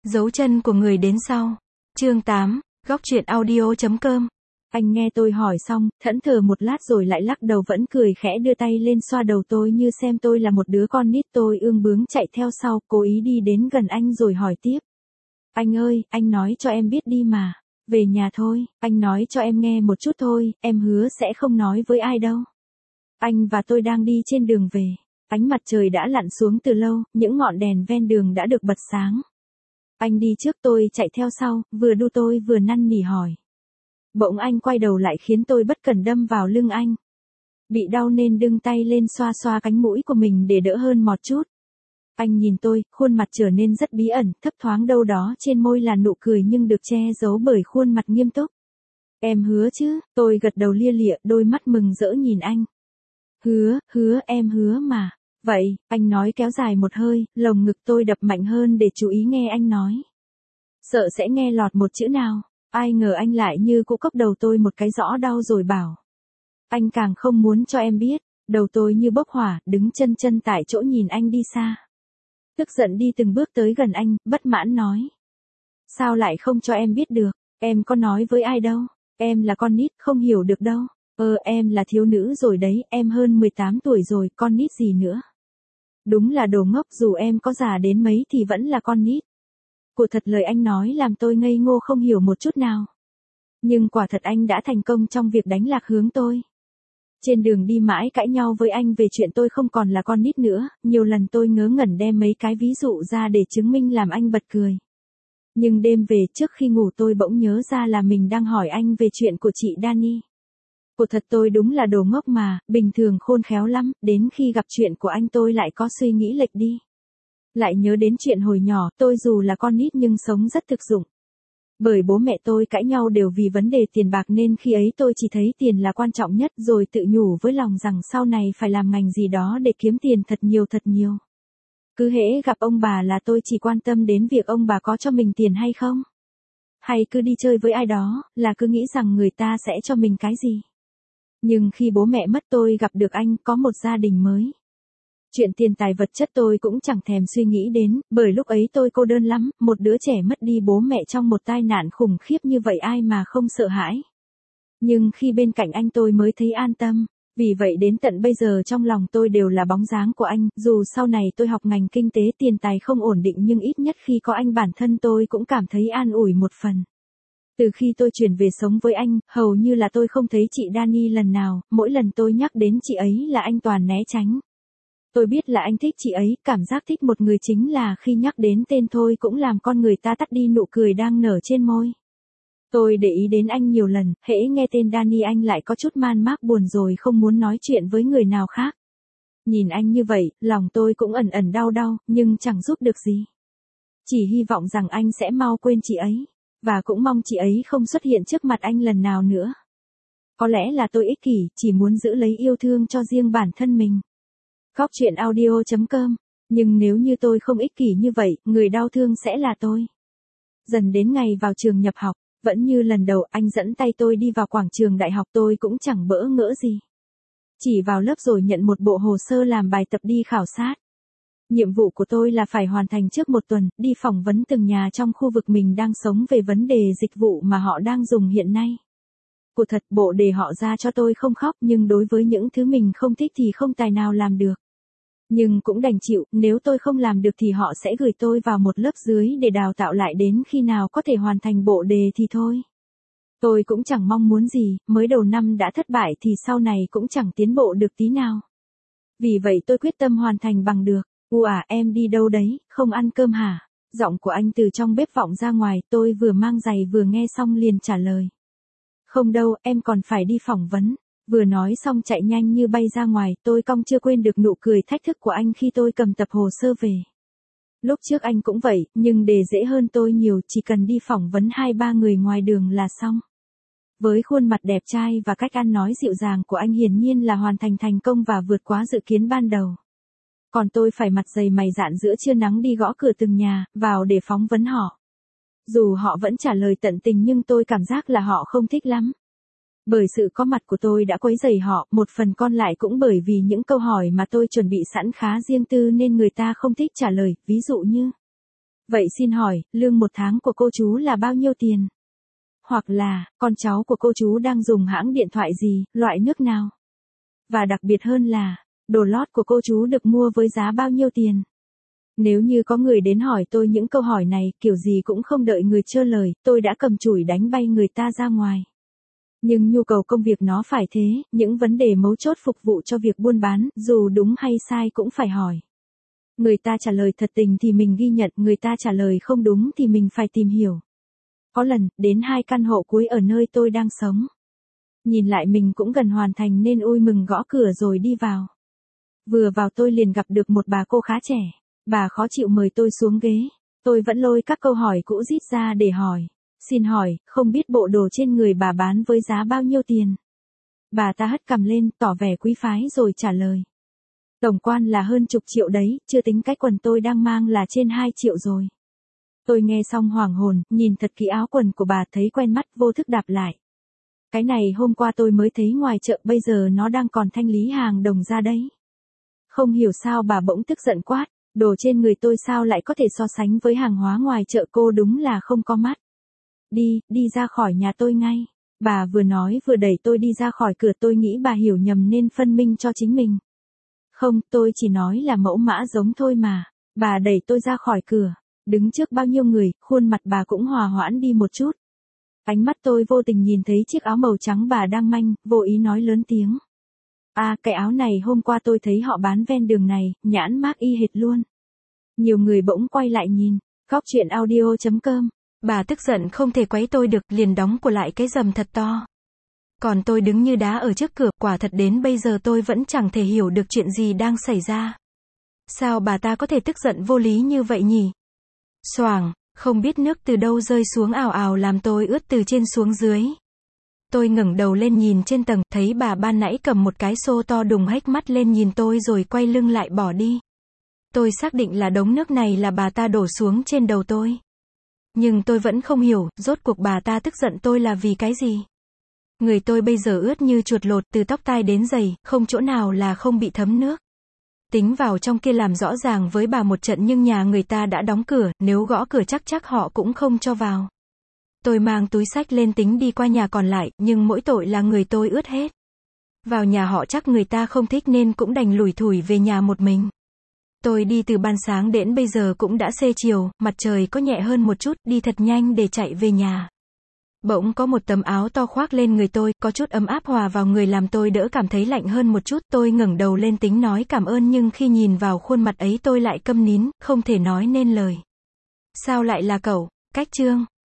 Dấu chân của người đến sau. Chương 8, góc truyện audio.com. Anh nghe tôi hỏi xong, thẫn thờ một lát rồi lại lắc đầu vẫn cười khẽ đưa tay lên xoa đầu tôi như xem tôi là một đứa con nít. Tôi ương bướng chạy theo sau, cố ý đi đến gần anh rồi hỏi tiếp. Anh ơi, anh nói cho em biết đi mà. Về nhà thôi, anh nói cho em nghe một chút thôi, em hứa sẽ không nói với ai đâu. Anh và tôi đang đi trên đường về. Ánh mặt trời đã lặn xuống từ lâu, những ngọn đèn ven đường đã được bật sáng. Anh đi trước, tôi chạy theo sau, vừa đu tôi vừa năn nỉ hỏi. Bỗng anh quay đầu lại khiến tôi bất cẩn đâm vào lưng anh. Bị đau nên đưng tay lên xoa xoa cánh mũi của mình để đỡ hơn một chút. Anh nhìn tôi, khuôn mặt trở nên rất bí ẩn, thấp thoáng đâu đó trên môi là nụ cười nhưng được che giấu bởi khuôn mặt nghiêm túc. Em hứa chứ, tôi gật đầu lia lịa, đôi mắt mừng rỡ nhìn anh. Hứa, em hứa mà. Vậy, anh nói kéo dài một hơi, lồng ngực tôi đập mạnh hơn để chú ý nghe anh nói. Sợ sẽ nghe lọt một chữ nào, ai ngờ anh lại như cú cốc đầu tôi một cái rõ đau rồi bảo. Anh càng không muốn cho em biết, đầu tôi như bốc hỏa, đứng chân tại chỗ nhìn anh đi xa. Tức giận đi từng bước tới gần anh, bất mãn nói. Sao lại không cho em biết được, em có nói với ai đâu, em là con nít, không hiểu được đâu. Em là thiếu nữ rồi đấy, em hơn 18 tuổi rồi, con nít gì nữa. Đúng là đồ ngốc, dù em có già đến mấy thì vẫn là con nít. Của thật lời anh nói làm tôi ngây ngô không hiểu một chút nào. Nhưng quả thật anh đã thành công trong việc đánh lạc hướng tôi. Trên đường đi mãi cãi nhau với anh về chuyện tôi không còn là con nít nữa, nhiều lần tôi ngớ ngẩn đem mấy cái ví dụ ra để chứng minh làm anh bật cười. Nhưng đêm về trước khi ngủ tôi bỗng nhớ ra là mình đang hỏi anh về chuyện của chị Dani. Của thật tôi đúng là đồ ngốc mà, bình thường khôn khéo lắm, đến khi gặp chuyện của anh tôi lại có suy nghĩ lệch đi. Lại nhớ đến chuyện hồi nhỏ, tôi dù là con nít nhưng sống rất thực dụng. Bởi bố mẹ tôi cãi nhau đều vì vấn đề tiền bạc nên khi ấy tôi chỉ thấy tiền là quan trọng nhất rồi tự nhủ với lòng rằng sau này phải làm ngành gì đó để kiếm tiền thật nhiều. Cứ hễ gặp ông bà là tôi chỉ quan tâm đến việc ông bà có cho mình tiền hay không. Hay cứ đi chơi với ai đó, là cứ nghĩ rằng người ta sẽ cho mình cái gì. Nhưng khi bố mẹ mất tôi gặp được anh, có một gia đình mới. Chuyện tiền tài vật chất tôi cũng chẳng thèm suy nghĩ đến, bởi lúc ấy tôi cô đơn lắm, một đứa trẻ mất đi bố mẹ trong một tai nạn khủng khiếp như vậy ai mà không sợ hãi. Nhưng khi bên cạnh anh tôi mới thấy an tâm, vì vậy đến tận bây giờ trong lòng tôi đều là bóng dáng của anh, dù sau này tôi học ngành kinh tế tiền tài không ổn định nhưng ít nhất khi có anh bản thân tôi cũng cảm thấy an ủi một phần. Từ khi tôi chuyển về sống với anh, hầu như là tôi không thấy chị Dani lần nào, mỗi lần tôi nhắc đến chị ấy là anh toàn né tránh. Tôi biết là anh thích chị ấy, cảm giác thích một người chính là khi nhắc đến tên thôi cũng làm con người ta tắt đi nụ cười đang nở trên môi. Tôi để ý đến anh nhiều lần, hễ nghe tên Dani anh lại có chút man mác buồn rồi không muốn nói chuyện với người nào khác. Nhìn anh như vậy, lòng tôi cũng ẩn đau, nhưng chẳng giúp được gì. Chỉ hy vọng rằng anh sẽ mau quên chị ấy. Và cũng mong chị ấy không xuất hiện trước mặt anh lần nào nữa. Có lẽ là tôi ích kỷ, chỉ muốn giữ lấy yêu thương cho riêng bản thân mình. Góc truyện audio.com. Nhưng nếu như tôi không ích kỷ như vậy, người đau thương sẽ là tôi. Dần đến ngày vào trường nhập học, vẫn như lần đầu anh dẫn tay tôi đi vào quảng trường đại học tôi cũng chẳng bỡ ngỡ gì. Chỉ vào lớp rồi nhận một bộ hồ sơ làm bài tập đi khảo sát. Nhiệm vụ của tôi là phải hoàn thành trước một tuần, đi phỏng vấn từng nhà trong khu vực mình đang sống về vấn đề dịch vụ mà họ đang dùng hiện nay. Của thật bộ đề họ ra cho tôi không khóc nhưng đối với những thứ mình không thích thì không tài nào làm được. Nhưng cũng đành chịu, nếu tôi không làm được thì họ sẽ gửi tôi vào một lớp dưới để đào tạo lại đến khi nào có thể hoàn thành bộ đề thì thôi. Tôi cũng chẳng mong muốn gì, mới đầu năm đã thất bại thì sau này cũng chẳng tiến bộ được tí nào. Vì vậy tôi quyết tâm hoàn thành bằng được. Em đi đâu đấy, không ăn cơm hả? Giọng của anh từ trong bếp vọng ra ngoài, tôi vừa mang giày vừa nghe xong liền trả lời. Không đâu, em còn phải đi phỏng vấn. Vừa nói xong chạy nhanh như bay ra ngoài, tôi cong chưa quên được nụ cười thách thức của anh khi tôi cầm tập hồ sơ về. Lúc trước anh cũng vậy, nhưng đề dễ hơn tôi nhiều, chỉ cần đi phỏng vấn 2-3 người ngoài đường là xong. Với khuôn mặt đẹp trai và cách ăn nói dịu dàng của anh hiển nhiên là hoàn thành công và vượt quá dự kiến ban đầu. Còn tôi phải mặt dày mày dạn giữa trưa nắng đi gõ cửa từng nhà, vào để phỏng vấn họ. Dù họ vẫn trả lời tận tình nhưng tôi cảm giác là họ không thích lắm. Bởi sự có mặt của tôi đã quấy rầy họ, một phần còn lại cũng bởi vì những câu hỏi mà tôi chuẩn bị sẵn khá riêng tư nên người ta không thích trả lời, ví dụ như Vậy xin hỏi, lương một tháng của cô chú là bao nhiêu tiền? Hoặc là, con cháu của cô chú đang dùng hãng điện thoại gì, loại nước nào? Và đặc biệt hơn là, đồ lót của cô chú được mua với giá bao nhiêu tiền? Nếu như có người đến hỏi tôi những câu hỏi này, kiểu gì cũng không đợi người trơ lời, tôi đã cầm chổi đánh bay người ta ra ngoài. Nhưng nhu cầu công việc nó phải thế, những vấn đề mấu chốt phục vụ cho việc buôn bán, dù đúng hay sai cũng phải hỏi. Người ta trả lời thật tình thì mình ghi nhận, người ta trả lời không đúng thì mình phải tìm hiểu. Có lần, đến 2 căn hộ cuối ở nơi tôi đang sống. Nhìn lại mình cũng gần hoàn thành nên ôi mừng gõ cửa rồi đi vào. Vừa vào tôi liền gặp được một bà cô khá trẻ. Bà khó chịu mời tôi xuống ghế. Tôi vẫn lôi các câu hỏi cũ rít ra để hỏi. Xin hỏi, không biết bộ đồ trên người bà bán với giá bao nhiêu tiền? Bà ta hất cằm lên, tỏ vẻ quý phái rồi trả lời. Tổng quan là hơn chục triệu đấy, chưa tính cái quần tôi đang mang là trên 2 triệu rồi. Tôi nghe xong hoảng hồn, nhìn thật kỹ áo quần của bà thấy quen mắt, vô thức đạp lại. Cái này hôm qua tôi mới thấy ngoài chợ, bây giờ nó đang còn thanh lý hàng đồng ra đấy. Không hiểu sao bà bỗng tức giận quát, đồ trên người tôi sao lại có thể so sánh với hàng hóa ngoài chợ, cô đúng là không có mắt. Đi ra khỏi nhà tôi ngay. Bà vừa nói vừa đẩy tôi đi ra khỏi cửa, tôi nghĩ bà hiểu nhầm nên phân minh cho chính mình. Không, tôi chỉ nói là mẫu mã giống thôi mà. Bà đẩy tôi ra khỏi cửa. Đứng trước bao nhiêu người, khuôn mặt bà cũng hòa hoãn đi một chút. Ánh mắt tôi vô tình nhìn thấy chiếc áo màu trắng bà đang manh, vô ý nói lớn tiếng. À, cái áo này hôm qua tôi thấy họ bán ven đường này, nhãn mác y hệt luôn. Nhiều người bỗng quay lại nhìn. Góc chuyện audio.com. Bà tức giận không thể quấy tôi được, liền đóng của lại cái rầm thật to. Còn tôi đứng như đá ở trước cửa, quả thật đến bây giờ tôi vẫn chẳng thể hiểu được chuyện gì đang xảy ra. Sao bà ta có thể tức giận vô lý như vậy nhỉ? Xoảng, không biết nước từ đâu rơi xuống ào ào làm tôi ướt từ trên xuống dưới. Tôi ngẩng đầu lên nhìn trên tầng, thấy bà ban nãy cầm một cái xô to đùng hếch mắt lên nhìn tôi rồi quay lưng lại bỏ đi. Tôi xác định là đống nước này là bà ta đổ xuống trên đầu tôi. Nhưng tôi vẫn không hiểu, rốt cuộc bà ta tức giận tôi là vì cái gì? Người tôi bây giờ ướt như chuột lột, từ tóc tai đến giày, không chỗ nào là không bị thấm nước. Tính vào trong kia làm rõ ràng với bà một trận nhưng nhà người ta đã đóng cửa, nếu gõ cửa chắc họ cũng không cho vào. Tôi mang túi xách lên tính đi qua nhà còn lại, nhưng mỗi tội là người tôi ướt hết. Vào nhà họ chắc người ta không thích nên cũng đành lủi thủi về nhà một mình. Tôi đi từ ban sáng đến bây giờ cũng đã xế chiều, mặt trời có nhẹ hơn một chút, đi thật nhanh để chạy về nhà. Bỗng có một tấm áo to khoác lên người tôi, có chút ấm áp hòa vào người làm tôi đỡ cảm thấy lạnh hơn một chút. Tôi ngẩng đầu lên tính nói cảm ơn nhưng khi nhìn vào khuôn mặt ấy tôi lại câm nín, không thể nói nên lời. Sao lại là cậu? Cách chương.